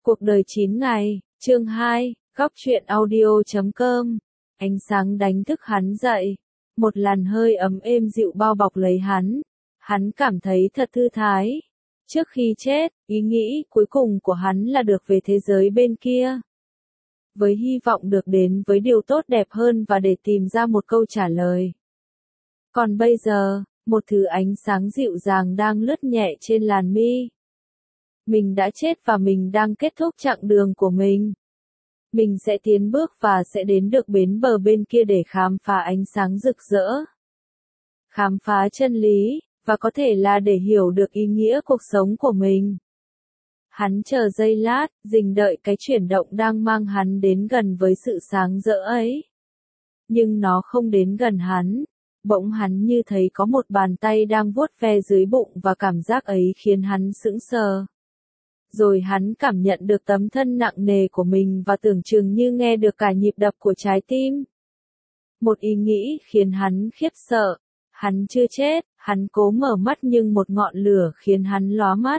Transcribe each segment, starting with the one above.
Cuộc đời 9 ngày, chương 2, góc truyện audio.com. Ánh sáng đánh thức hắn dậy. Một làn hơi ấm êm dịu bao bọc lấy hắn. Hắn cảm thấy thật thư thái. Trước khi chết, ý nghĩ cuối cùng của hắn là được về thế giới bên kia. Với hy vọng được đến với điều tốt đẹp hơn và để tìm ra một câu trả lời. Còn bây giờ, một thứ ánh sáng dịu dàng đang lướt nhẹ trên làn mi. Mình đã chết và mình đang kết thúc chặng đường của mình. Mình sẽ tiến bước và sẽ đến được bến bờ bên kia để khám phá ánh sáng rực rỡ. Khám phá chân lý, và có thể là để hiểu được ý nghĩa cuộc sống của mình. Hắn chờ giây lát, rình đợi cái chuyển động đang mang hắn đến gần với sự sáng rỡ ấy. Nhưng nó không đến gần hắn. Bỗng hắn như thấy có một bàn tay đang vuốt ve dưới bụng và cảm giác ấy khiến hắn sững sờ. Rồi hắn cảm nhận được tấm thân nặng nề của mình và tưởng chừng như nghe được cả nhịp đập của trái tim. Một ý nghĩ khiến hắn khiếp sợ. Hắn chưa chết, hắn cố mở mắt nhưng một ngọn lửa khiến hắn lóa mắt.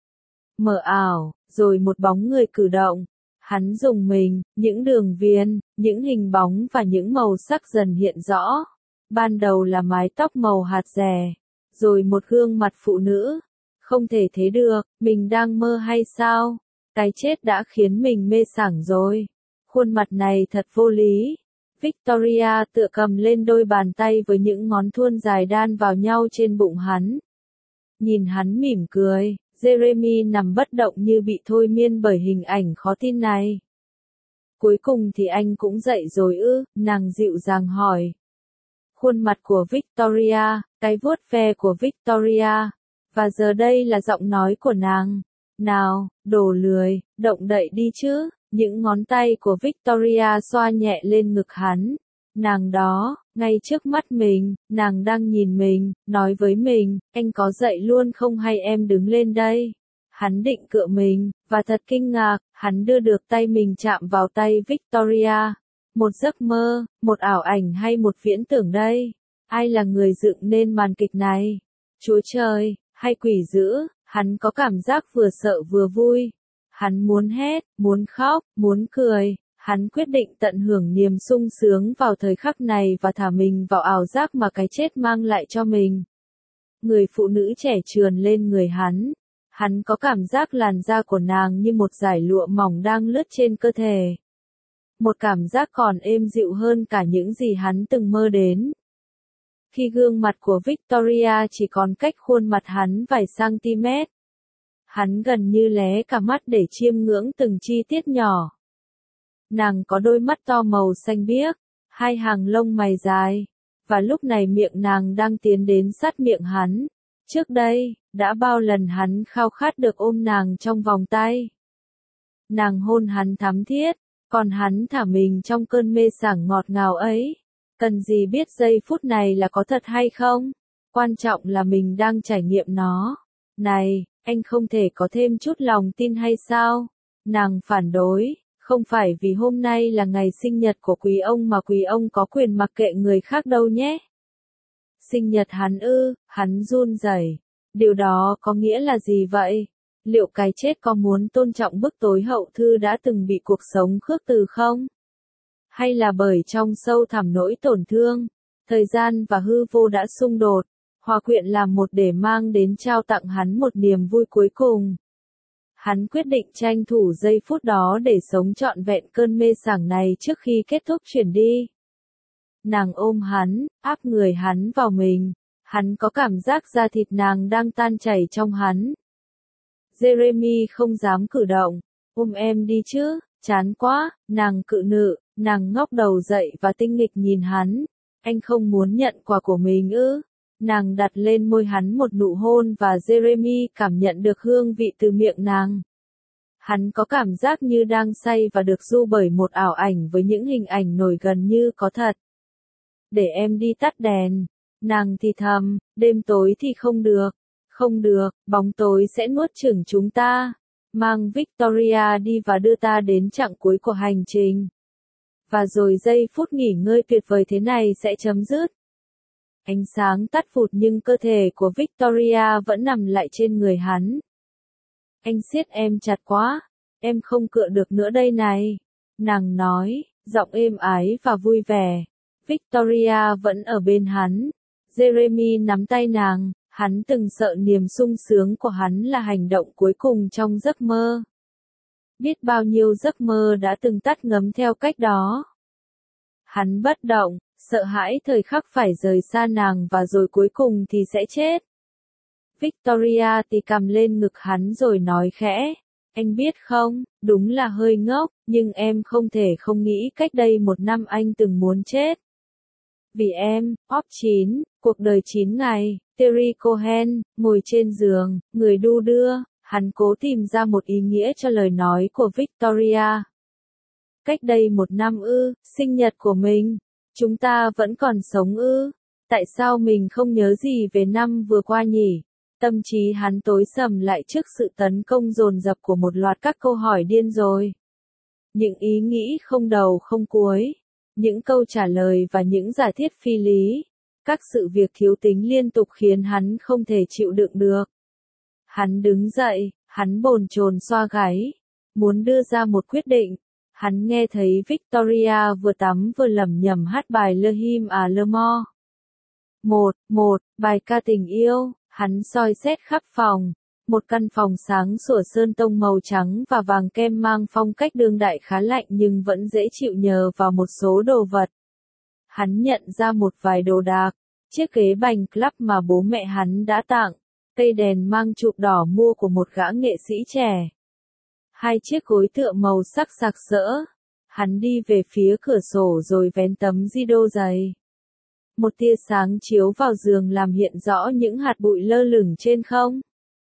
Mờ ảo, rồi một bóng người cử động. Hắn rùng mình, những đường viền, những hình bóng và những màu sắc dần hiện rõ. Ban đầu là mái tóc màu hạt dẻ, rồi một gương mặt phụ nữ. Không thể thế được, mình đang mơ hay sao? Cái chết đã khiến mình mê sảng rồi. Khuôn mặt này thật vô lý. Victoria tựa cầm lên đôi bàn tay với những ngón thuôn dài đan vào nhau trên bụng hắn. Nhìn hắn mỉm cười, Jeremy nằm bất động như bị thôi miên bởi hình ảnh khó tin này. Cuối cùng thì anh cũng dậy rồi ư? Nàng dịu dàng hỏi. Khuôn mặt của Victoria, cái vuốt ve của Victoria. Và giờ đây là giọng nói của nàng. Nào, đồ lười, động đậy đi chứ. Những ngón tay của Victoria xoa nhẹ lên ngực hắn. Nàng đó, ngay trước mắt mình, nàng đang nhìn mình, nói với mình, anh có dậy luôn không hay em đứng lên đây. Hắn định cựa mình, và thật kinh ngạc, hắn đưa được tay mình chạm vào tay Victoria. Một giấc mơ, một ảo ảnh hay một viễn tưởng đây? Ai là người dựng nên màn kịch này? Chúa trời, hay quỷ dữ? Hắn có cảm giác vừa sợ vừa vui. Hắn muốn hét, muốn khóc, muốn cười. Hắn quyết định tận hưởng niềm sung sướng vào thời khắc này và thả mình vào ảo giác mà cái chết mang lại cho mình. Người phụ nữ trẻ trườn lên người hắn. Hắn có cảm giác làn da của nàng như một dải lụa mỏng đang lướt trên cơ thể. Một cảm giác còn êm dịu hơn cả những gì hắn từng mơ đến. Khi gương mặt của Victoria chỉ còn cách khuôn mặt hắn vài cm. Hắn gần như lé cả mắt để chiêm ngưỡng từng chi tiết nhỏ. Nàng có đôi mắt to màu xanh biếc, hai hàng lông mày dài, và lúc này miệng nàng đang tiến đến sát miệng hắn. Trước đây, đã bao lần hắn khao khát được ôm nàng trong vòng tay. Nàng hôn hắn thắm thiết, còn hắn thả mình trong cơn mê sảng ngọt ngào ấy. Cần gì biết giây phút này là có thật hay không? Quan trọng là mình đang trải nghiệm nó. Này, anh không thể có thêm chút lòng tin hay sao? Nàng phản đối, không phải vì hôm nay là ngày sinh nhật của quý ông mà quý ông có quyền mặc kệ người khác đâu nhé. Sinh nhật hắn ư? Hắn run rẩy. Điều đó có nghĩa là gì vậy? Liệu cái chết có muốn tôn trọng bức tối hậu thư đã từng bị cuộc sống khước từ không? Hay là bởi trong sâu thẳm nỗi tổn thương, thời gian và hư vô đã xung đột, hòa quyện làm một để mang đến trao tặng hắn một niềm vui cuối cùng. Hắn quyết định tranh thủ giây phút đó để sống trọn vẹn cơn mê sảng này trước khi kết thúc chuyển đi. Nàng ôm hắn, áp người hắn vào mình. Hắn có cảm giác da thịt nàng đang tan chảy trong hắn. Jeremy không dám cử động. Ôm em đi chứ, chán quá, nàng cự nự, nàng ngóc đầu dậy và tinh nghịch nhìn hắn. Anh không muốn nhận quà của mình ư? Nàng đặt lên môi hắn một nụ hôn và Jeremy cảm nhận được hương vị từ miệng nàng. Hắn có cảm giác như đang say và được du bởi một ảo ảnh với những hình ảnh nổi gần như có thật. Để em đi tắt đèn. Nàng thì thầm, đêm tối thì không được. Không được, bóng tối sẽ nuốt chửng chúng ta. Mang Victoria đi và đưa ta đến chặng cuối của hành trình. Và rồi giây phút nghỉ ngơi tuyệt vời thế này sẽ chấm dứt. Ánh sáng tắt phụt nhưng cơ thể của Victoria vẫn nằm lại trên người hắn. Anh siết em chặt quá. em không cựa được nữa đây này. Nàng nói, giọng êm ái và vui vẻ. Victoria vẫn ở bên hắn. Jeremy nắm tay nàng, hắn từng sợ niềm sung sướng của hắn là hành động cuối cùng trong giấc mơ. Biết bao nhiêu giấc mơ đã từng tắt ngấm theo cách đó. Hắn bất động, sợ hãi thời khắc phải rời xa nàng và rồi cuối cùng thì sẽ chết. Victoria thì cầm lên ngực hắn rồi nói khẽ, anh biết không, đúng là hơi ngốc, nhưng em không thể không nghĩ cách đây 1 năm anh từng muốn chết. Vì em, Op 9, cuộc đời 9 ngày, Terry Cohen, ngồi trên giường, người đu đưa, hắn cố tìm ra một ý nghĩa cho lời nói của Victoria. Cách đây 1 năm ư, sinh nhật của mình, chúng ta vẫn còn sống ư, tại sao mình không nhớ gì về năm vừa qua nhỉ? Tâm trí hắn tối sầm lại trước sự tấn công dồn dập của một loạt các câu hỏi điên rồi. Những ý nghĩ không đầu không cuối, những câu trả lời và những giả thiết phi lý, các sự việc thiếu tính liên tục khiến hắn không thể chịu đựng được. Hắn đứng dậy, hắn bồn chồn xoa gáy, muốn đưa ra một quyết định. Hắn nghe thấy Victoria vừa tắm vừa lẩm nhẩm hát bài Le Hymne à l'amour. Một bài ca tình yêu, hắn soi xét khắp phòng. Một căn phòng sáng sủa sơn tông màu trắng và vàng kem mang phong cách đương đại khá lạnh nhưng vẫn dễ chịu nhờ vào một số đồ vật. Hắn nhận ra một vài đồ đạc, chiếc ghế bành club mà bố mẹ hắn đã tặng, cây đèn mang chụp đỏ mua của một gã nghệ sĩ trẻ. 2 chiếc gối tựa màu sắc sặc sỡ. Hắn đi về phía cửa sổ rồi vén tấm rideau dày. Một tia sáng chiếu vào giường làm hiện rõ những hạt bụi lơ lửng trên không.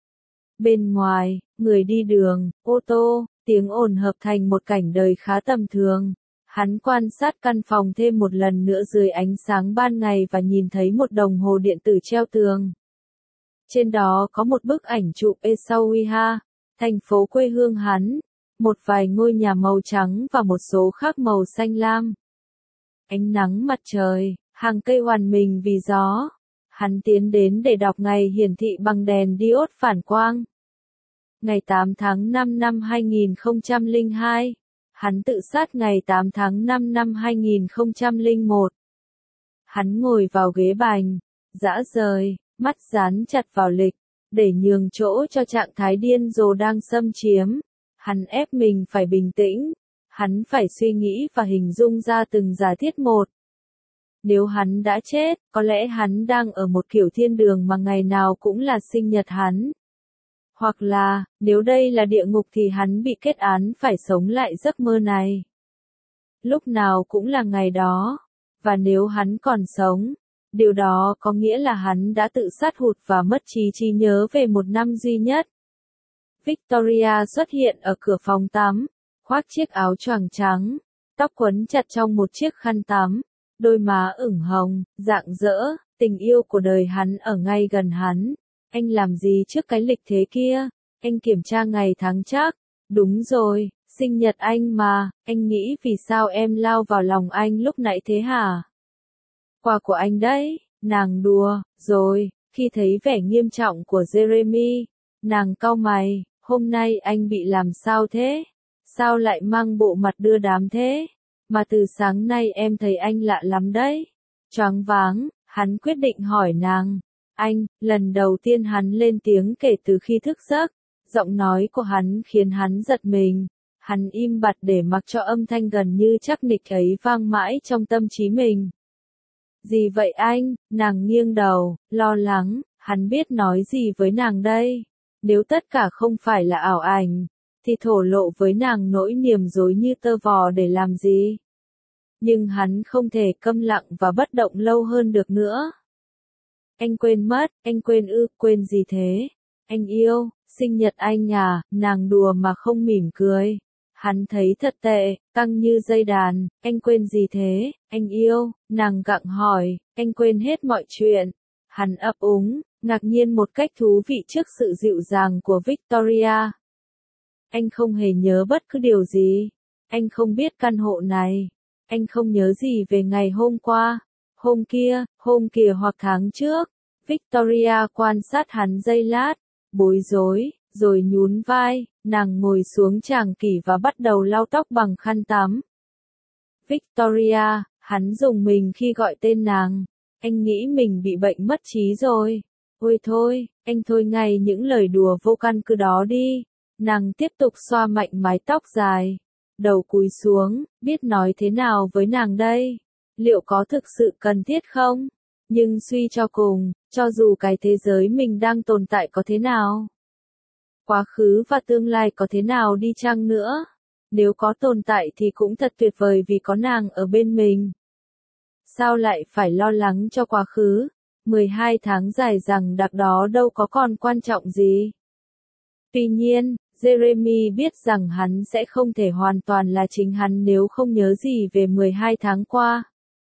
Bên ngoài, người đi đường, ô tô, tiếng ồn hợp thành một cảnh đời khá tầm thường. Hắn quan sát căn phòng thêm một lần nữa dưới ánh sáng ban ngày và nhìn thấy một đồng hồ điện tử treo tường. Trên đó có một bức ảnh chụp Essaouira, thành phố quê hương hắn, một vài ngôi nhà màu trắng và một số khác màu xanh lam. Ánh nắng mặt trời, hàng cây hoàn mình vì gió. Hắn tiến đến để đọc ngày hiển thị bằng đèn diode phản quang. Ngày 8 tháng 5 năm 2002. Hắn tự sát ngày 8 tháng 5 năm 2001. Hắn ngồi vào ghế bành, dã rời, mắt dán chặt vào lịch, để nhường chỗ cho trạng thái điên rồ đang xâm chiếm. Hắn ép mình phải bình tĩnh, hắn phải suy nghĩ và hình dung ra từng giả thiết một. Nếu hắn đã chết, có lẽ hắn đang ở một kiểu thiên đường mà ngày nào cũng là sinh nhật hắn. Hoặc là, nếu đây là địa ngục thì hắn bị kết án phải sống lại giấc mơ này. Lúc nào cũng là ngày đó. Và nếu hắn còn sống, điều đó có nghĩa là hắn đã tự sát hụt và mất trí nhớ về 1 năm duy nhất. Victoria xuất hiện ở cửa phòng tắm, khoác chiếc áo choàng trắng, tóc quấn chặt trong một chiếc khăn tắm, đôi má ửng hồng, rạng rỡ, tình yêu của đời hắn ở ngay gần hắn. Anh làm gì trước cái lịch thế kia? Anh kiểm tra ngày tháng chắc. Đúng rồi, sinh nhật anh mà, anh nghĩ vì sao em lao vào lòng anh lúc nãy thế hả? Quà của anh đấy, nàng đùa, rồi, khi thấy vẻ nghiêm trọng của Jeremy, nàng cau mày, hôm nay anh bị làm sao thế? Sao lại mang bộ mặt đưa đám thế? Mà từ sáng nay em thấy anh lạ lắm đấy. Choáng váng, hắn quyết định hỏi nàng. Anh, lần đầu tiên hắn lên tiếng kể từ khi thức giấc, giọng nói của hắn khiến hắn giật mình. Hắn im bặt để mặc cho âm thanh gần như chắc nịch ấy vang mãi trong tâm trí mình. Gì vậy anh? Nàng nghiêng đầu, lo lắng, hắn biết nói gì với nàng đây? Nếu tất cả không phải là ảo ảnh, thì thổ lộ với nàng nỗi niềm rối như tơ vò để làm gì? Nhưng hắn không thể câm lặng và bất động lâu hơn được nữa. Anh quên mất, anh quên ư, quên gì thế? Anh yêu, sinh nhật anh à, nàng đùa mà không mỉm cười. Hắn thấy thật tệ, căng như dây đàn, anh quên gì thế, anh yêu, nàng gặng hỏi, anh quên hết mọi chuyện. Hắn ấp úng, ngạc nhiên một cách thú vị trước sự dịu dàng của Victoria. Anh không hề nhớ bất cứ điều gì. Anh không biết căn hộ này. Anh không nhớ gì về ngày hôm qua, hôm kia hoặc tháng trước. Victoria quan sát hắn giây lát, bối rối, Rồi nhún vai, nàng ngồi xuống tràng kỷ và bắt đầu lau tóc bằng khăn tắm. Victoria, hắn dùng mình khi gọi tên nàng. Anh nghĩ mình bị bệnh mất trí rồi. Ôi thôi, anh thôi ngay những lời đùa vô căn cứ đó đi. Nàng tiếp tục xoa mạnh mái tóc dài. Đầu cúi xuống, biết nói thế nào với nàng đây? Liệu có thực sự cần thiết không? Nhưng suy cho cùng, cho dù cái thế giới mình đang tồn tại có thế nào, quá khứ và tương lai có thế nào đi chăng nữa, nếu có tồn tại thì cũng thật tuyệt vời vì có nàng ở bên mình. Sao lại phải lo lắng cho quá khứ? 12 tháng dài dằng đặc đó đâu có còn quan trọng gì. Tuy nhiên, Jeremy biết rằng hắn sẽ không thể hoàn toàn là chính hắn nếu không nhớ gì về 12 tháng qua.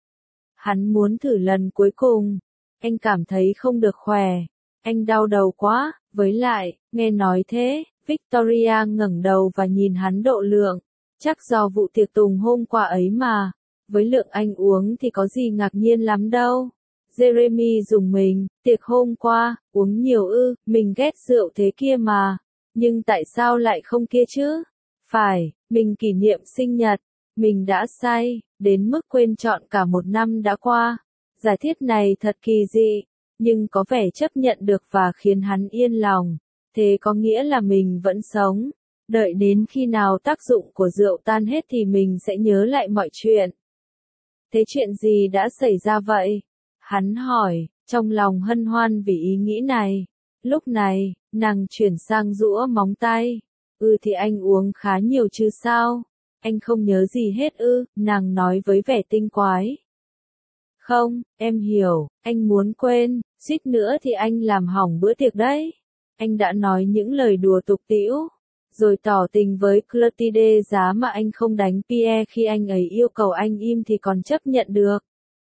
Hắn muốn thử lần cuối cùng. Anh cảm thấy không được khỏe. Anh đau đầu quá, với lại, nghe nói thế, Victoria ngẩng đầu và nhìn hắn độ lượng. Chắc do vụ tiệc tùng hôm qua ấy mà. Với lượng anh uống thì có gì ngạc nhiên lắm đâu. Jeremy dùng mình, tiệc hôm qua, uống nhiều ư, mình ghét rượu thế kia mà. Nhưng tại sao lại không kia chứ? Phải, mình kỷ niệm sinh nhật. Mình đã say, đến mức quên trọn cả một năm đã qua. Giả thiết này thật kỳ dị, nhưng có vẻ chấp nhận được và khiến hắn yên lòng. Thế có nghĩa là mình vẫn sống. Đợi đến khi nào tác dụng của rượu tan hết thì mình sẽ nhớ lại mọi chuyện. Thế chuyện gì đã xảy ra vậy? Hắn hỏi, trong lòng hân hoan vì ý nghĩ này. Lúc này, nàng chuyển sang giũa móng tay. Thì anh uống khá nhiều chứ sao? Anh không nhớ gì hết ư? Nàng nói với vẻ tinh quái. Không, em hiểu, anh muốn quên, suýt nữa thì anh làm hỏng bữa tiệc đấy. Anh đã nói những lời đùa tục tĩu, rồi tỏ tình với Clotilde giá mà anh không đánh Pierre khi anh ấy yêu cầu anh im thì còn chấp nhận được.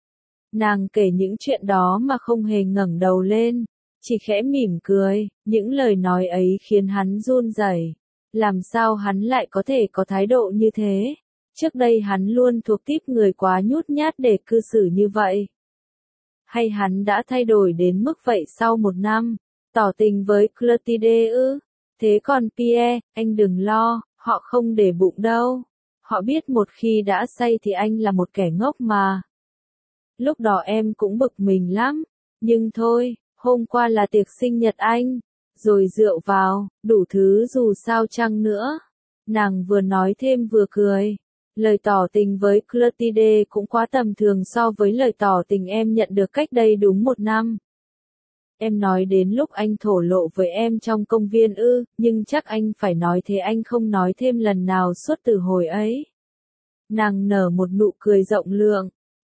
Nàng kể những chuyện đó mà không hề ngẩng đầu lên, chỉ khẽ mỉm cười, những lời nói ấy khiến hắn run rẩy. Làm sao hắn lại có thể có thái độ như thế? Trước đây hắn luôn thuộc típ người quá nhút nhát để cư xử như vậy. Hay hắn đã thay đổi đến mức vậy sau một năm? Tỏ tình với Clotilde ư? Thế còn Pierre, anh đừng lo, họ không để bụng đâu. Họ biết một khi đã say thì anh là một kẻ ngốc mà. Lúc đó em cũng bực mình lắm. Nhưng thôi, hôm qua là tiệc sinh nhật anh. Rồi rượu vào, đủ thứ dù sao chăng nữa. Nàng vừa nói thêm vừa cười. Lời tỏ tình với Clotilde cũng quá tầm thường so với lời tỏ tình em nhận được cách đây đúng một năm. Em nói đến lúc anh thổ lộ với em trong công viên ư, nhưng chắc anh phải nói thế anh không nói thêm lần nào suốt từ hồi ấy. Nàng nở một nụ cười rộng lượng.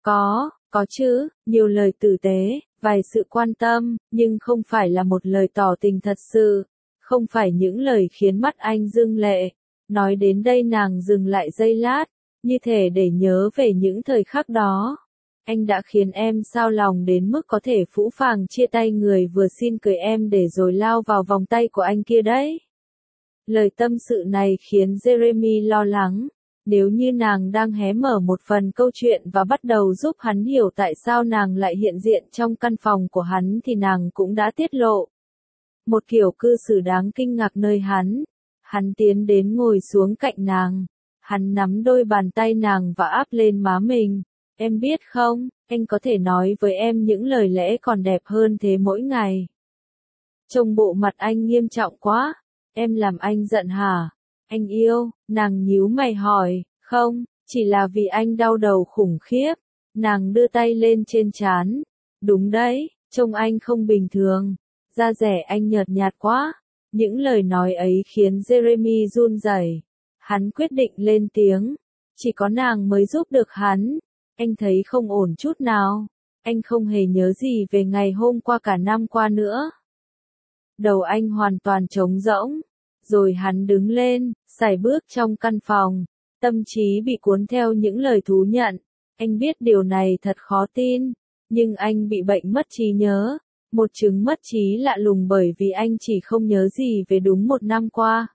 Có chứ, nhiều lời tử tế, vài sự quan tâm, nhưng không phải là một lời tỏ tình thật sự. Không phải những lời khiến mắt anh rưng lệ. Nói đến đây nàng dừng lại giây lát, như thể để nhớ về những thời khắc đó. Anh đã khiến em xao lòng đến mức có thể phũ phàng chia tay người vừa xin cưới em để rồi lao vào vòng tay của anh kia đấy. Lời tâm sự này khiến Jeremy lo lắng. Nếu như nàng đang hé mở một phần câu chuyện và bắt đầu giúp hắn hiểu tại sao nàng lại hiện diện trong căn phòng của hắn thì nàng cũng đã tiết lộ một kiểu cư xử đáng kinh ngạc nơi hắn. Hắn tiến đến ngồi xuống cạnh nàng. Hắn nắm đôi bàn tay nàng và áp lên má mình. Em biết không, anh có thể nói với em những lời lẽ còn đẹp hơn thế mỗi ngày. Trông bộ mặt anh nghiêm trọng quá. Em làm anh giận hả? Anh yêu, nàng nhíu mày hỏi, không, chỉ là vì anh đau đầu khủng khiếp. Nàng đưa tay lên trên trán. Đúng đấy, trông anh không bình thường. Da dẻ anh nhợt nhạt quá. Những lời nói ấy khiến Jeremy run rẩy. Hắn quyết định lên tiếng. Chỉ có nàng mới giúp được hắn. Anh thấy không ổn chút nào. Anh không hề nhớ gì về ngày hôm qua cả năm qua nữa. Đầu anh hoàn toàn trống rỗng. Rồi hắn đứng lên, sải bước trong căn phòng. Tâm trí bị cuốn theo những lời thú nhận. Anh biết điều này thật khó tin. Nhưng anh bị bệnh mất trí nhớ. Một chứng mất trí lạ lùng bởi vì anh chỉ không nhớ gì về đúng một năm qua.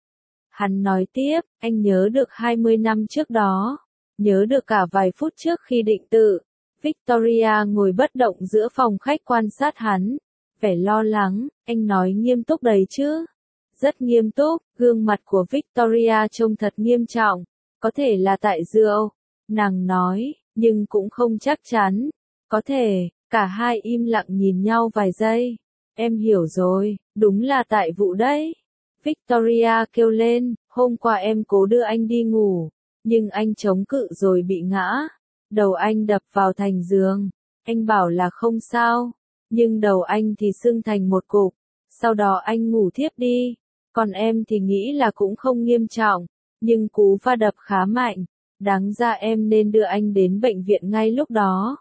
Hắn nói tiếp, anh nhớ được 20 năm trước đó. Nhớ được cả vài phút trước khi định tự. Victoria ngồi bất động giữa phòng khách quan sát hắn. Vẻ lo lắng, anh nói nghiêm túc đấy chứ. rất nghiêm túc, gương mặt của Victoria trông thật nghiêm trọng, có thể là tại rượu, nàng nói, nhưng cũng không chắc chắn, có thể, cả hai im lặng nhìn nhau vài giây, em hiểu rồi, đúng là tại vụ đấy. Victoria kêu lên, hôm qua em cố đưa anh đi ngủ, nhưng anh chống cự rồi bị ngã, đầu anh đập vào thành giường, anh bảo là không sao, nhưng đầu anh thì sưng thành một cục, sau đó anh ngủ thiếp đi, còn em thì nghĩ là cũng không nghiêm trọng, nhưng cú va đập khá mạnh, đáng ra em nên đưa anh đến bệnh viện ngay lúc đó.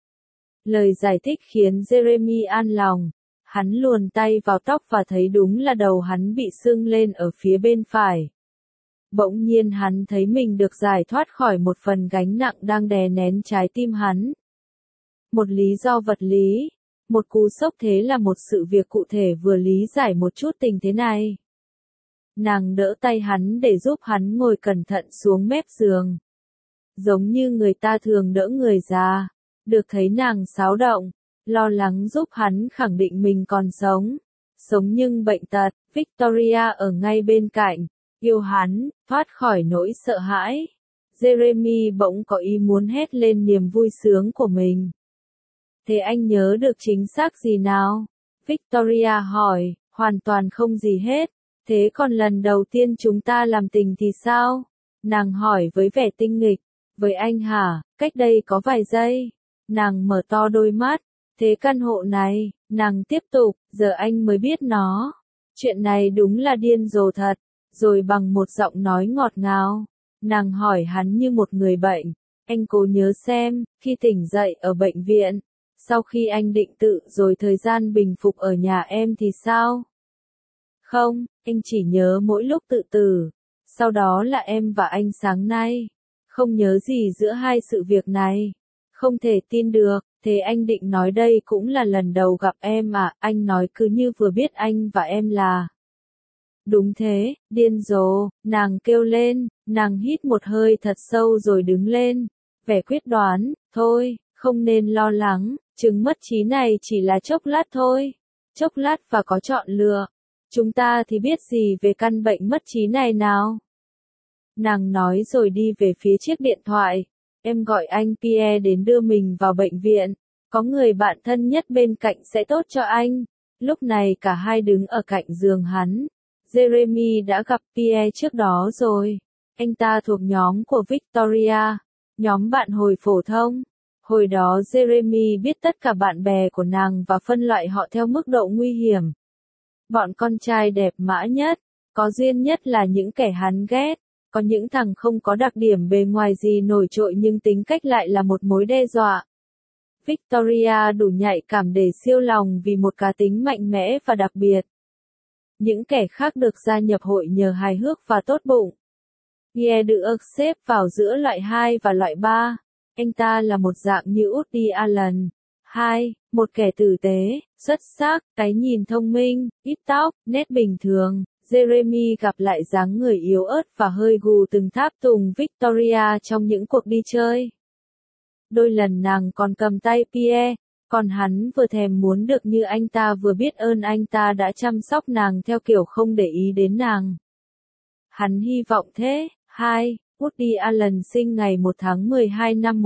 Lời giải thích khiến Jeremy an lòng, hắn luồn tay vào tóc và thấy đúng là đầu hắn bị sưng lên ở phía bên phải. Bỗng nhiên hắn thấy mình được giải thoát khỏi một phần gánh nặng đang đè nén trái tim hắn. Một lý do vật lý, một cú sốc thế là một sự việc cụ thể vừa lý giải một chút tình thế này. Nàng đỡ tay hắn để giúp hắn ngồi cẩn thận xuống mép giường. Giống như người ta thường đỡ người già, được thấy nàng xáo động, lo lắng giúp hắn khẳng định mình còn sống. Sống nhưng bệnh tật, Victoria ở ngay bên cạnh, yêu hắn, thoát khỏi nỗi sợ hãi. Jeremy bỗng có ý muốn hét lên niềm vui sướng của mình. Thế anh nhớ được chính xác gì nào? Victoria hỏi, hoàn toàn không gì hết. Thế còn lần đầu tiên chúng ta làm tình thì sao? Nàng hỏi với vẻ tinh nghịch. Với anh hả, cách đây có vài giây. Nàng mở to đôi mắt. Thế căn hộ này, nàng tiếp tục, giờ anh mới biết nó. Chuyện này đúng là điên rồ thật. Rồi bằng một giọng nói ngọt ngào, nàng hỏi hắn như một người bệnh. Anh cố nhớ xem, khi tỉnh dậy ở bệnh viện, sau khi anh định tự rồi thời gian bình phục ở nhà em thì sao? Không, anh chỉ nhớ mỗi lúc tự tử. Sau đó là em và anh sáng nay. Không nhớ gì giữa hai sự việc này. Không thể tin được, thế anh định nói đây cũng là lần đầu gặp em à? Anh nói cứ như vừa biết anh và em là. Đúng thế, điên rồ, nàng kêu lên, nàng hít một hơi thật sâu rồi đứng lên. Vẻ quyết đoán, thôi, không nên lo lắng, chứng mất trí này chỉ là chốc lát thôi. Chốc lát và có chọn lựa. Chúng ta thì biết gì về căn bệnh mất trí này nào? Nàng nói rồi đi về phía chiếc điện thoại. Em gọi anh Pierre đến đưa mình vào bệnh viện. Có người bạn thân nhất bên cạnh sẽ tốt cho anh. Lúc này cả hai đứng ở cạnh giường hắn. Jeremy đã gặp Pierre trước đó rồi. Anh ta thuộc nhóm của Victoria. Nhóm bạn hồi phổ thông. Hồi đó Jeremy biết tất cả bạn bè của nàng và phân loại họ theo mức độ nguy hiểm. Bọn con trai đẹp mã nhất, có duyên nhất là những kẻ hắn ghét. Có những thằng không có đặc điểm bề ngoài gì nổi trội nhưng tính cách lại là một mối đe dọa. Victoria đủ nhạy cảm để siêu lòng vì một cá tính mạnh mẽ và đặc biệt. Những kẻ khác được gia nhập hội nhờ hài hước và tốt bụng. Pierre được xếp vào giữa loại 2 và loại 3. Anh ta là một dạng như Woody Allen. 2. Một kẻ tử tế, xuất sắc, cái nhìn thông minh, ít tóc, nét bình thường. Jeremy gặp lại dáng người yếu ớt và hơi gù từng tháp tùng Victoria trong những cuộc đi chơi. Đôi lần nàng còn cầm tay Pierre, còn hắn vừa thèm muốn được như anh ta vừa biết ơn anh ta đã chăm sóc nàng theo kiểu không để ý đến nàng. Hắn hy vọng thế. 2. Woody Allen sinh ngày 1 tháng 12 năm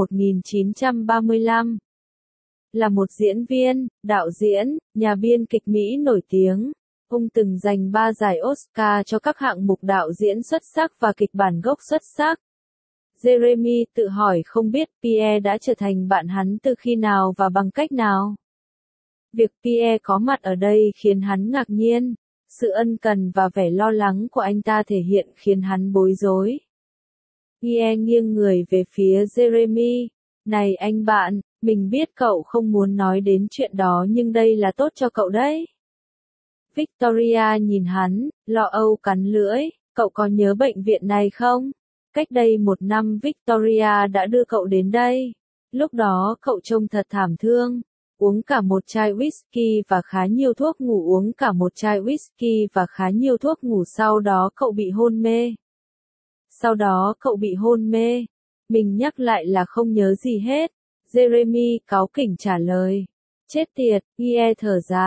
1935. Là một diễn viên, đạo diễn, nhà biên kịch Mỹ nổi tiếng. Ông từng giành 3 giải Oscar cho các hạng mục đạo diễn xuất sắc và kịch bản gốc xuất sắc. Jeremy tự hỏi không biết Pierre đã trở thành bạn hắn từ khi nào và bằng cách nào. Việc Pierre có mặt ở đây khiến hắn ngạc nhiên. Sự ân cần và vẻ lo lắng của anh ta thể hiện khiến hắn bối rối. Pierre nghiêng người về phía Jeremy. Này anh bạn, mình biết cậu không muốn nói đến chuyện đó nhưng đây là tốt cho cậu đấy. Victoria nhìn hắn, lo âu cắn lưỡi, cậu có nhớ bệnh viện này không? Cách đây 1 năm Victoria đã đưa cậu đến đây. Lúc đó cậu trông thật thảm thương. Uống cả một chai whisky và khá nhiều thuốc ngủ uống cả một chai whisky và khá nhiều thuốc ngủ sau đó cậu bị hôn mê. Sau đó cậu bị hôn mê. Mình nhắc lại là không nhớ gì hết. Jeremy cáu kỉnh trả lời. Chết tiệt, Pierre thở dài,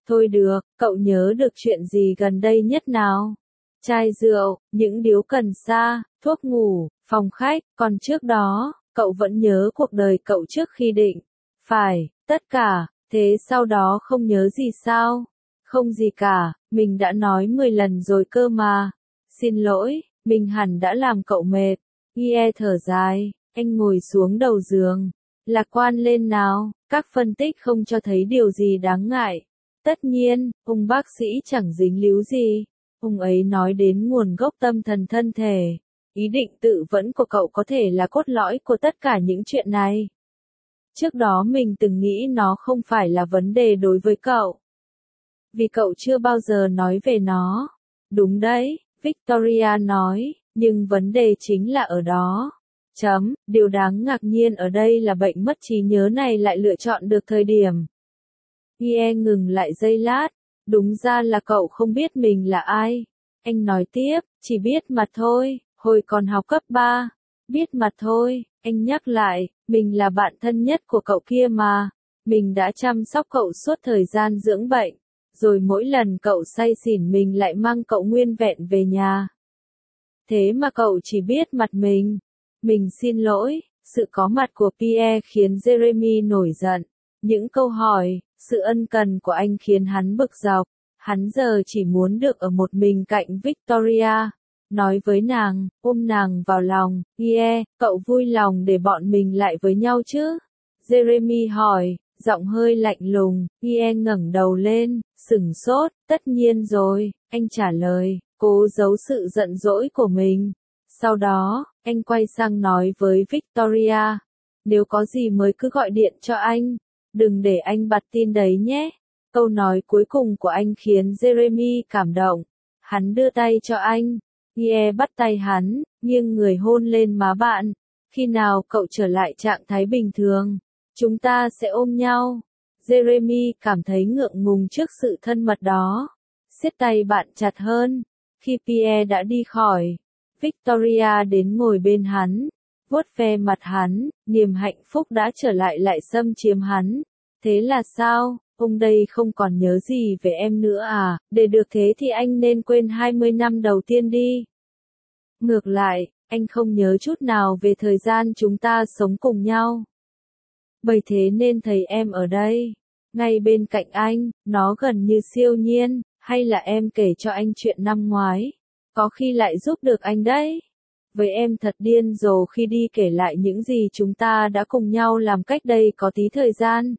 Thôi được, cậu nhớ được chuyện gì gần đây nhất nào? Chai rượu, những điếu cần sa, thuốc ngủ, phòng khách, còn trước đó, cậu vẫn nhớ cuộc đời cậu trước khi định. Phải, tất cả, thế sau đó không nhớ gì sao? Không gì cả, mình đã nói 10 lần rồi cơ mà. Xin lỗi, mình hẳn đã làm cậu mệt. Ye thở dài, anh ngồi xuống đầu giường. Lạc quan lên nào, các phân tích không cho thấy điều gì đáng ngại. Tất nhiên, ông bác sĩ chẳng dính líu gì. Ông ấy nói đến nguồn gốc tâm thần thân thể. Ý định tự vẫn của cậu có thể là cốt lõi của tất cả những chuyện này. Trước đó mình từng nghĩ nó không phải là vấn đề đối với cậu. Vì cậu chưa bao giờ nói về nó. Đúng đấy, Victoria nói, nhưng vấn đề chính là ở đó. Điều đáng ngạc nhiên ở đây là bệnh mất trí nhớ này lại lựa chọn được thời điểm. Ye ngừng lại giây lát, đúng ra là cậu không biết mình là ai. Anh nói tiếp, chỉ biết mà thôi, hồi còn học cấp 3. Biết mà thôi, anh nhắc lại, mình là bạn thân nhất của cậu kia mà. Mình đã chăm sóc cậu suốt thời gian dưỡng bệnh. Rồi mỗi lần cậu say xỉn mình lại mang cậu nguyên vẹn về nhà. Thế mà cậu chỉ biết mặt mình. Mình xin lỗi, sự có mặt của Pierre khiến Jeremy nổi giận. Những câu hỏi, sự ân cần của anh khiến hắn bực dọc. Hắn giờ chỉ muốn được ở một mình cạnh Victoria. Nói với nàng, ôm nàng vào lòng, yeah, cậu vui lòng để bọn mình lại với nhau chứ? Jeremy hỏi, giọng hơi lạnh lùng, yeah ngẩng đầu lên, sửng sốt, tất nhiên rồi, anh trả lời, cố giấu sự giận dỗi của mình. Sau đó, anh quay sang nói với Victoria, nếu có gì mới cứ gọi điện cho anh, đừng để anh bặt tin đấy nhé. Câu nói cuối cùng của anh khiến Jeremy cảm động. Hắn đưa tay cho anh. Ye bắt tay hắn, nghiêng người hôn lên má bạn. Khi nào cậu trở lại trạng thái bình thường, chúng ta sẽ ôm nhau. Jeremy cảm thấy ngượng ngùng trước sự thân mật đó. Siết tay bạn chặt hơn. Khi Pierre đã đi khỏi, Victoria đến ngồi bên hắn, vuốt ve mặt hắn, niềm hạnh phúc đã trở lại xâm chiếm hắn. Thế là sao? Ông đây không còn nhớ gì về em nữa à, để được thế thì anh nên quên 20 năm đầu tiên đi. Ngược lại, anh không nhớ chút nào về thời gian chúng ta sống cùng nhau. Bởi thế nên thấy em ở đây, ngay bên cạnh anh, nó gần như siêu nhiên, hay là em kể cho anh chuyện năm ngoái, có khi lại giúp được anh đấy. Với em thật điên rồ khi đi kể lại những gì chúng ta đã cùng nhau làm cách đây có tí thời gian.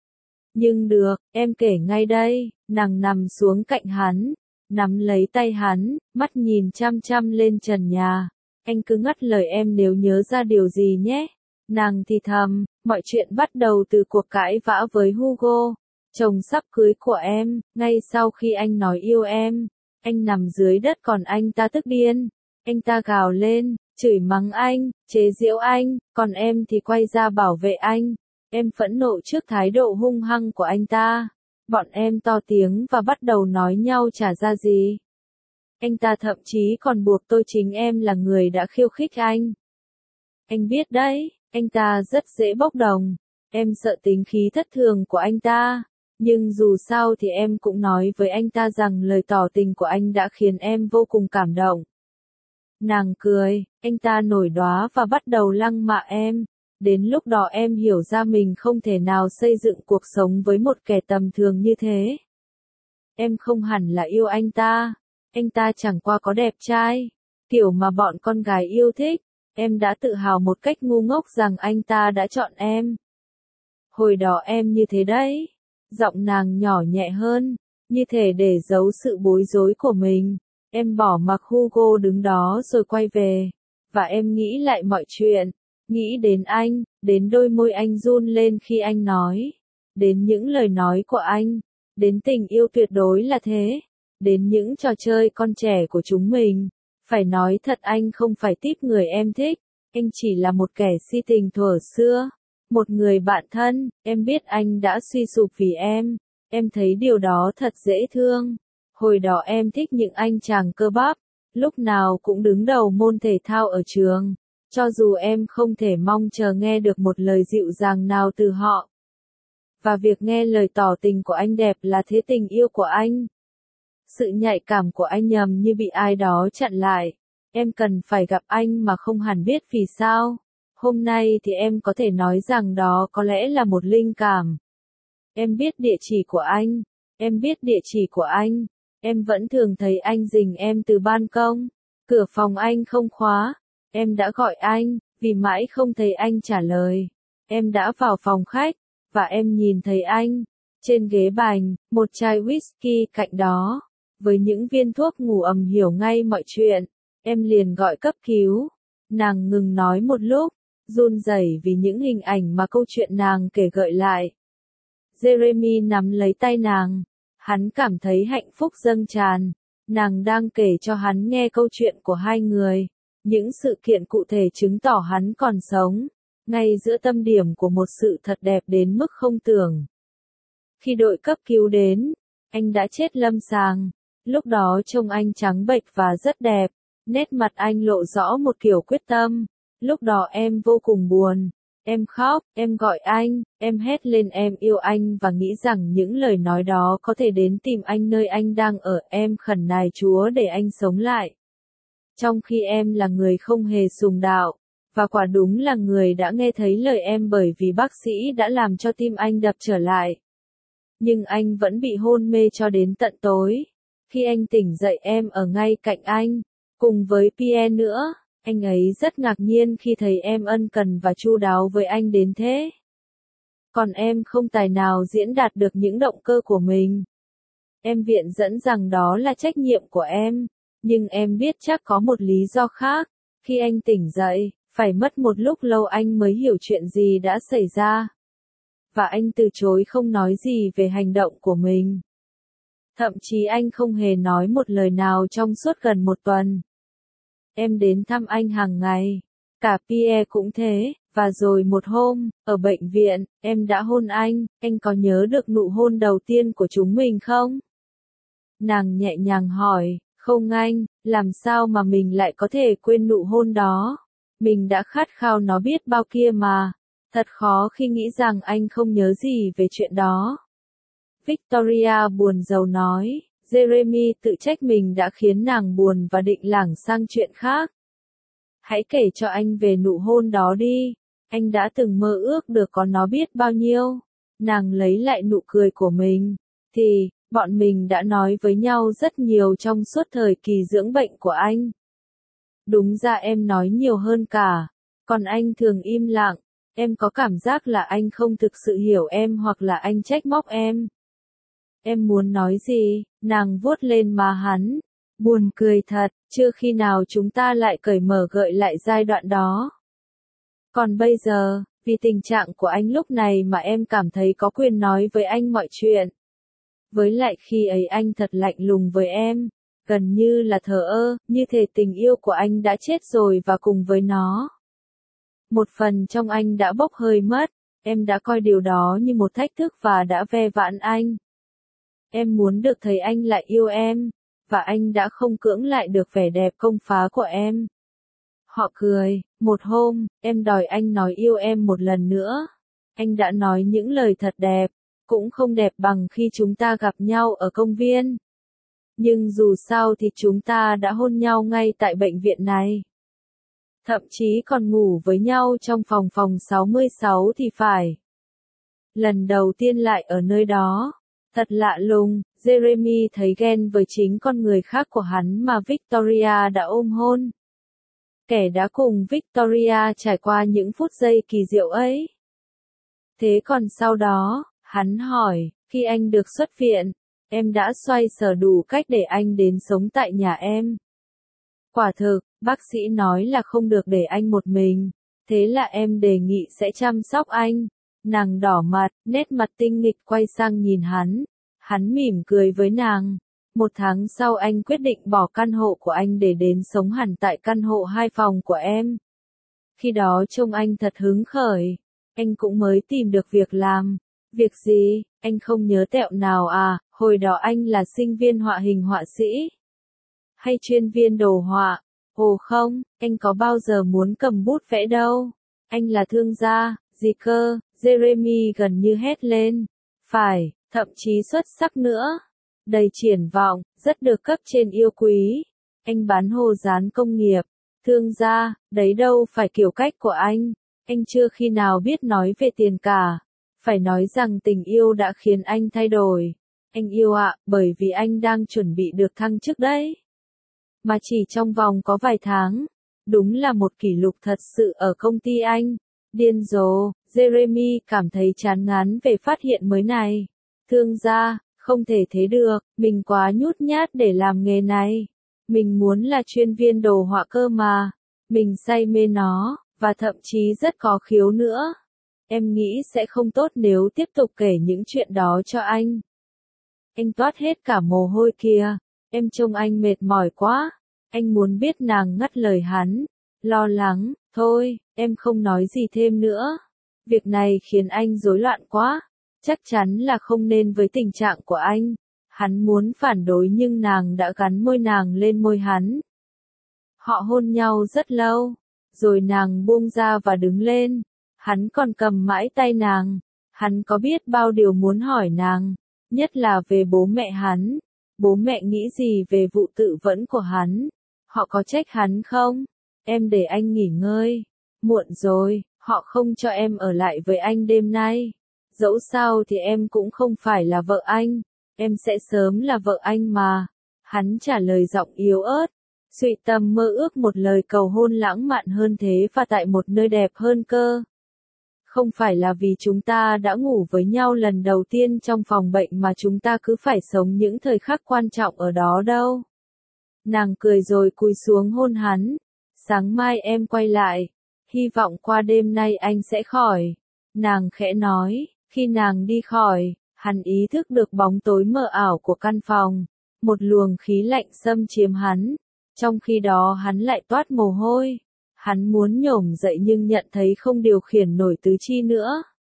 Nhưng được, em kể ngay đây, nàng nằm xuống cạnh hắn, nắm lấy tay hắn, mắt nhìn chăm chăm lên trần nhà. Anh cứ ngắt lời em nếu nhớ ra điều gì nhé. Nàng thì thầm, mọi chuyện bắt đầu từ cuộc cãi vã với Hugo, chồng sắp cưới của em, ngay sau khi anh nói yêu em. Anh nằm dưới đất còn anh ta tức điên. Anh ta gào lên, chửi mắng anh, chế giễu anh, còn em thì quay ra bảo vệ anh. Em phẫn nộ trước thái độ hung hăng của anh ta. Bọn em to tiếng và bắt đầu nói nhau chả ra gì. Anh ta thậm chí còn buộc tôi chính em là người đã khiêu khích anh. Anh biết đấy, anh ta rất dễ bốc đồng. Em sợ tính khí thất thường của anh ta. Nhưng dù sao thì em cũng nói với anh ta rằng lời tỏ tình của anh đã khiến em vô cùng cảm động. Nàng cười, anh ta nổi đoá và bắt đầu lăng mạ em. Đến lúc đó em hiểu ra mình không thể nào xây dựng cuộc sống với một kẻ tầm thường như thế. Em không hẳn là yêu anh ta chẳng qua có đẹp trai, kiểu mà bọn con gái yêu thích. Em đã tự hào một cách ngu ngốc rằng anh ta đã chọn em. Hồi đó em như thế đấy. Giọng nàng nhỏ nhẹ hơn, như thể để giấu sự bối rối của mình. Em bỏ mặc Hugo đứng đó rồi quay về. Và em nghĩ lại mọi chuyện. Nghĩ đến anh, đến đôi môi anh run lên khi anh nói. Đến những lời nói của anh. Đến tình yêu tuyệt đối là thế. Đến những trò chơi con trẻ của chúng mình. Phải nói thật anh không phải típ người em thích. Anh chỉ là một kẻ si tình thuở xưa. Một người bạn thân, em biết anh đã suy sụp vì em. Em thấy điều đó thật dễ thương. Hồi đó em thích những anh chàng cơ bắp. Lúc nào cũng đứng đầu môn thể thao ở trường. Cho dù em không thể mong chờ nghe được một lời dịu dàng nào từ họ. Và việc nghe lời tỏ tình của anh đẹp là thế tình yêu của anh. Sự nhạy cảm của anh nhầm như bị ai đó chặn lại. Em cần phải gặp anh mà không hẳn biết vì sao. Hôm nay thì em có thể nói rằng đó có lẽ là một linh cảm. Em biết địa chỉ của anh. Em biết địa chỉ của anh. Em vẫn thường thấy anh rình em từ ban công. Cửa phòng anh không khóa. Em đã gọi anh, vì mãi không thấy anh trả lời. Em đã vào phòng khách, và em nhìn thấy anh. Trên ghế bành, một chai whisky cạnh đó. Với những viên thuốc ngủ hiểu ngay mọi chuyện. Em liền gọi cấp cứu. Nàng ngừng nói một lúc, run rẩy vì những hình ảnh mà câu chuyện nàng kể gợi lại. Jeremy nắm lấy tay nàng. Hắn cảm thấy hạnh phúc dâng tràn. Nàng đang kể cho hắn nghe câu chuyện của hai người. Những sự kiện cụ thể chứng tỏ hắn còn sống. Ngay giữa tâm điểm của một sự thật đẹp đến mức không tưởng. Khi đội cấp cứu đến, anh đã chết lâm sàng. Lúc đó trông anh trắng bệch và rất đẹp. Nét mặt anh lộ rõ một kiểu quyết tâm. Lúc đó em vô cùng buồn. Em khóc, em gọi anh, em hét lên em yêu anh và nghĩ rằng những lời nói đó có thể đến tìm anh nơi anh đang ở. Em khẩn nài Chúa để anh sống lại. Trong khi em là người không hề sùng đạo, và quả đúng là người đã nghe thấy lời em bởi vì bác sĩ đã làm cho tim anh đập trở lại. Nhưng anh vẫn bị hôn mê cho đến tận tối. Khi anh tỉnh dậy em ở ngay cạnh anh, cùng với Pierre nữa. Anh ấy rất ngạc nhiên khi thấy em ân cần và chu đáo với anh đến thế. Còn em không tài nào diễn đạt được những động cơ của mình. Em viện dẫn rằng đó là trách nhiệm của em, nhưng em biết chắc có một lý do khác. Khi anh tỉnh dậy, phải mất một lúc lâu anh mới hiểu chuyện gì đã xảy ra. Và anh từ chối không nói gì về hành động của mình. Thậm chí anh không hề nói một lời nào trong suốt gần một tuần. Em đến thăm anh hàng ngày. Cả Pierre cũng thế, và rồi một hôm, ở bệnh viện, em đã hôn anh có nhớ được nụ hôn đầu tiên của chúng mình không? Nàng nhẹ nhàng hỏi, không anh, làm sao mà mình lại có thể quên nụ hôn đó? Mình đã khát khao nó biết bao kia mà. Thật khó khi nghĩ rằng anh không nhớ gì về chuyện đó. Victoria buồn rầu nói. Jeremy tự trách mình đã khiến nàng buồn và định lảng sang chuyện khác. Hãy kể cho anh về nụ hôn đó đi. Anh đã từng mơ ước được có nó biết bao nhiêu. Nàng lấy lại nụ cười của mình. Thì, bọn mình đã nói với nhau rất nhiều trong suốt thời kỳ dưỡng bệnh của anh. Đúng ra em nói nhiều hơn cả. Còn anh thường im lặng. Em có cảm giác là anh không thực sự hiểu em hoặc là anh trách móc em. Em muốn nói gì? Nàng vuốt lên má hắn. Buồn cười thật, chưa khi nào chúng ta lại cởi mở gợi lại giai đoạn đó. Còn bây giờ, vì tình trạng của anh lúc này mà em cảm thấy có quyền nói với anh mọi chuyện. Với lại khi ấy anh thật lạnh lùng với em, gần như là thờ ơ, như thể tình yêu của anh đã chết rồi và cùng với nó. Một phần trong anh đã bốc hơi mất, em đã coi điều đó như một thách thức và đã ve vãn anh. Em muốn được thấy anh lại yêu em, và anh đã không cưỡng lại được vẻ đẹp công phá của em. Họ cười, một hôm, em đòi anh nói yêu em một lần nữa. Anh đã nói những lời thật đẹp, cũng không đẹp bằng khi chúng ta gặp nhau ở công viên. Nhưng dù sao thì chúng ta đã hôn nhau ngay tại bệnh viện này. Thậm chí còn ngủ với nhau trong phòng 66 thì phải. Lần đầu tiên lại ở nơi đó. Thật lạ lùng, Jeremy thấy ghen với chính con người khác của hắn mà Victoria đã ôm hôn. Kẻ đã cùng Victoria trải qua những phút giây kỳ diệu ấy. Thế còn sau đó, hắn hỏi, khi anh được xuất viện, em đã xoay sở đủ cách để anh đến sống tại nhà em. Quả thực, bác sĩ nói là không được để anh một mình, thế là em đề nghị sẽ chăm sóc anh. Nàng đỏ mặt, nét mặt tinh nghịch quay sang nhìn hắn. Hắn mỉm cười với nàng. Một tháng sau anh quyết định bỏ căn hộ của anh để đến sống hẳn tại căn hộ 2 phòng của em. Khi đó trông anh thật hứng khởi. Anh cũng mới tìm được việc làm. Việc gì, anh không nhớ tẹo nào à, hồi đó anh là sinh viên họa hình họa sĩ. Hay chuyên viên đồ họa. Ồ không, anh có bao giờ muốn cầm bút vẽ đâu. Anh là thương gia, gì cơ, Jeremy gần như hét lên. phải, thậm chí xuất sắc nữa. Đầy triển vọng, rất được cấp trên yêu quý. Anh bán hồ dán công nghiệp, thương gia, đấy đâu phải kiểu cách của anh. Anh chưa khi nào biết nói về tiền cả. Phải nói rằng tình yêu đã khiến anh thay đổi. Anh yêu ạ, bởi vì anh đang chuẩn bị được thăng chức đấy. Mà chỉ trong vòng có vài tháng. Đúng là một kỷ lục thật sự ở công ty anh. Điên rồ, Jeremy cảm thấy chán ngán về phát hiện mới này. Thương gia, không thể thế được, mình quá nhút nhát để làm nghề này. Mình muốn là chuyên viên đồ họa cơ mà. Mình say mê nó, và thậm chí rất có khiếu nữa. Em nghĩ sẽ không tốt nếu tiếp tục kể những chuyện đó cho anh. Anh toát hết cả mồ hôi kìa. Em trông anh mệt mỏi quá. Anh muốn biết nàng ngắt lời hắn. Lo lắng, thôi, em không nói gì thêm nữa. Việc này khiến anh rối loạn quá. Chắc chắn là không nên với tình trạng của anh. Hắn muốn phản đối nhưng nàng đã gắn môi nàng lên môi hắn. Họ hôn nhau rất lâu. Rồi nàng buông ra và đứng lên. Hắn còn cầm mãi tay nàng. Hắn có biết bao điều muốn hỏi nàng. Nhất là về bố mẹ hắn. Bố mẹ nghĩ gì về vụ tự vẫn của hắn? Họ có trách hắn không? Em để anh nghỉ ngơi. Muộn rồi, họ không cho em ở lại với anh đêm nay. Dẫu sao thì em cũng không phải là vợ anh. Em sẽ sớm là vợ anh mà. Hắn trả lời giọng yếu ớt. Suy tâm mơ ước một lời cầu hôn lãng mạn hơn thế và tại một nơi đẹp hơn cơ. Không phải là vì chúng ta đã ngủ với nhau lần đầu tiên trong phòng bệnh mà chúng ta cứ phải sống những thời khắc quan trọng ở đó đâu. Nàng cười rồi cúi xuống hôn hắn. Sáng mai em quay lại. Hy vọng qua đêm nay anh sẽ khỏi. Nàng khẽ nói. Khi nàng đi khỏi, hắn ý thức được bóng tối mờ ảo của căn phòng. Một luồng khí lạnh xâm chiếm hắn. Trong khi đó hắn lại toát mồ hôi. Hắn muốn nhổm dậy nhưng nhận thấy không điều khiển nổi tứ chi nữa.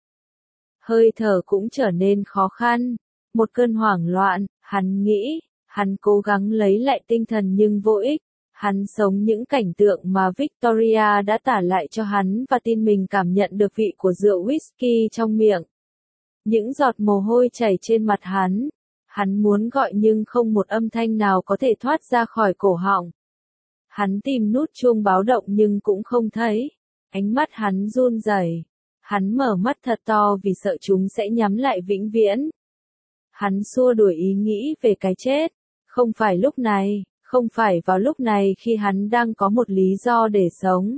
Hơi thở cũng trở nên khó khăn. Một cơn hoảng loạn, hắn nghĩ. Hắn cố gắng lấy lại tinh thần nhưng vô ích. Hắn sống những cảnh tượng mà Victoria đã tả lại cho hắn và tin mình cảm nhận được vị của rượu whisky trong miệng. Những giọt mồ hôi chảy trên mặt hắn. Hắn muốn gọi nhưng không một âm thanh nào có thể thoát ra khỏi cổ họng. Hắn tìm nút chuông báo động nhưng cũng không thấy. Ánh mắt hắn run rẩy. Hắn mở mắt thật to vì sợ chúng sẽ nhắm lại vĩnh viễn. Hắn xua đuổi ý nghĩ về cái chết. Không phải lúc này, không phải vào lúc này khi hắn đang có một lý do để sống.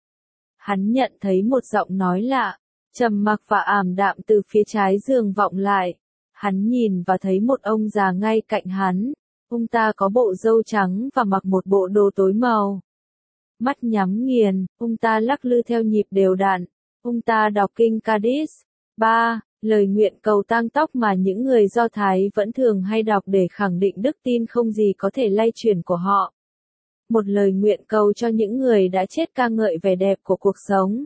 Hắn nhận thấy một giọng nói lạ, trầm mặc và ảm đạm từ phía trái giường vọng lại. Hắn nhìn và thấy một ông già ngay cạnh hắn. Ông ta có bộ râu trắng và mặc một bộ đồ tối màu. Mắt nhắm nghiền, ông ta lắc lư theo nhịp đều đặn. Ông ta đọc kinh Kadis. 3. Lời nguyện cầu tang tóc mà những người Do Thái vẫn thường hay đọc để khẳng định đức tin không gì có thể lay chuyển của họ. Một lời nguyện cầu cho những người đã chết ca ngợi vẻ đẹp của cuộc sống.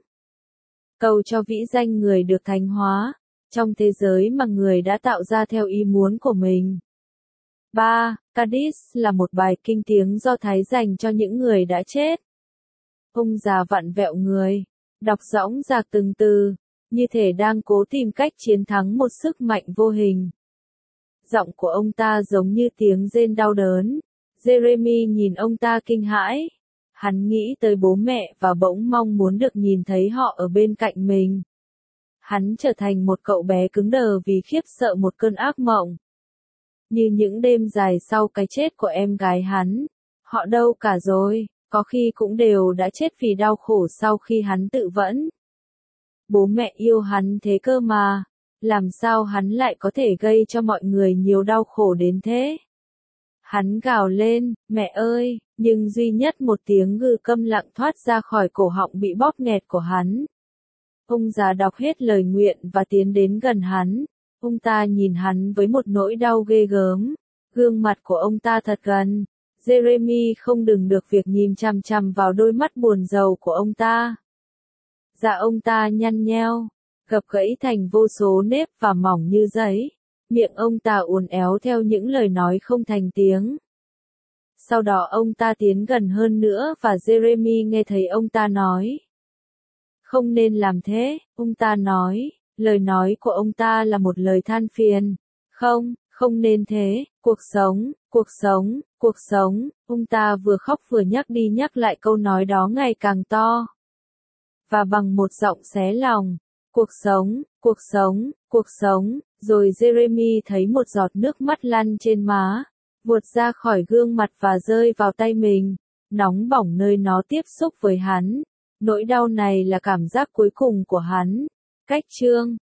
Cầu cho vĩ danh người được thánh hóa, trong thế giới mà người đã tạo ra theo ý muốn của mình. 3. Kadis là một bài kinh tiếng Do Thái dành cho những người đã chết. Ông già vặn vẹo người, đọc dõng dạc từng từ, như thể đang cố tìm cách chiến thắng một sức mạnh vô hình. Giọng của ông ta giống như tiếng rên đau đớn. Jeremy nhìn ông ta kinh hãi. Hắn nghĩ tới bố mẹ và bỗng mong muốn được nhìn thấy họ ở bên cạnh mình. Hắn trở thành một cậu bé cứng đờ vì khiếp sợ một cơn ác mộng. Như những đêm dài sau cái chết của em gái hắn. Họ đâu cả rồi, có khi cũng đều đã chết vì đau khổ sau khi hắn tự vẫn. Bố mẹ yêu hắn thế cơ mà. Làm sao hắn lại có thể gây cho mọi người nhiều đau khổ đến thế? Hắn gào lên, mẹ ơi, nhưng duy nhất một tiếng gừ câm lặng thoát ra khỏi cổ họng bị bóp nghẹt của hắn. Ông già đọc hết lời nguyện và tiến đến gần hắn. Ông ta nhìn hắn với một nỗi đau ghê gớm. Gương mặt của ông ta thật gần. Jeremy không đừng được việc nhìn chằm chằm vào đôi mắt buồn rầu của ông ta. Dạ ông ta nhăn nheo, gập gãy thành vô số nếp và mỏng như giấy. Miệng ông ta uốn éo theo những lời nói không thành tiếng. Sau đó ông ta tiến gần hơn nữa và Jeremy nghe thấy ông ta nói. Không nên làm thế, ông ta nói, Lời nói của ông ta là một lời than phiền. Không, không nên thế, cuộc sống, ông ta vừa khóc vừa nhắc đi nhắc lại câu nói đó ngày càng to. Và bằng một giọng xé lòng, cuộc sống, rồi Jeremy thấy một giọt nước mắt lăn trên má, vụt ra khỏi gương mặt và rơi vào tay mình, nóng bỏng nơi nó tiếp xúc với hắn. Nỗi đau này là cảm giác cuối cùng của hắn. Cách chương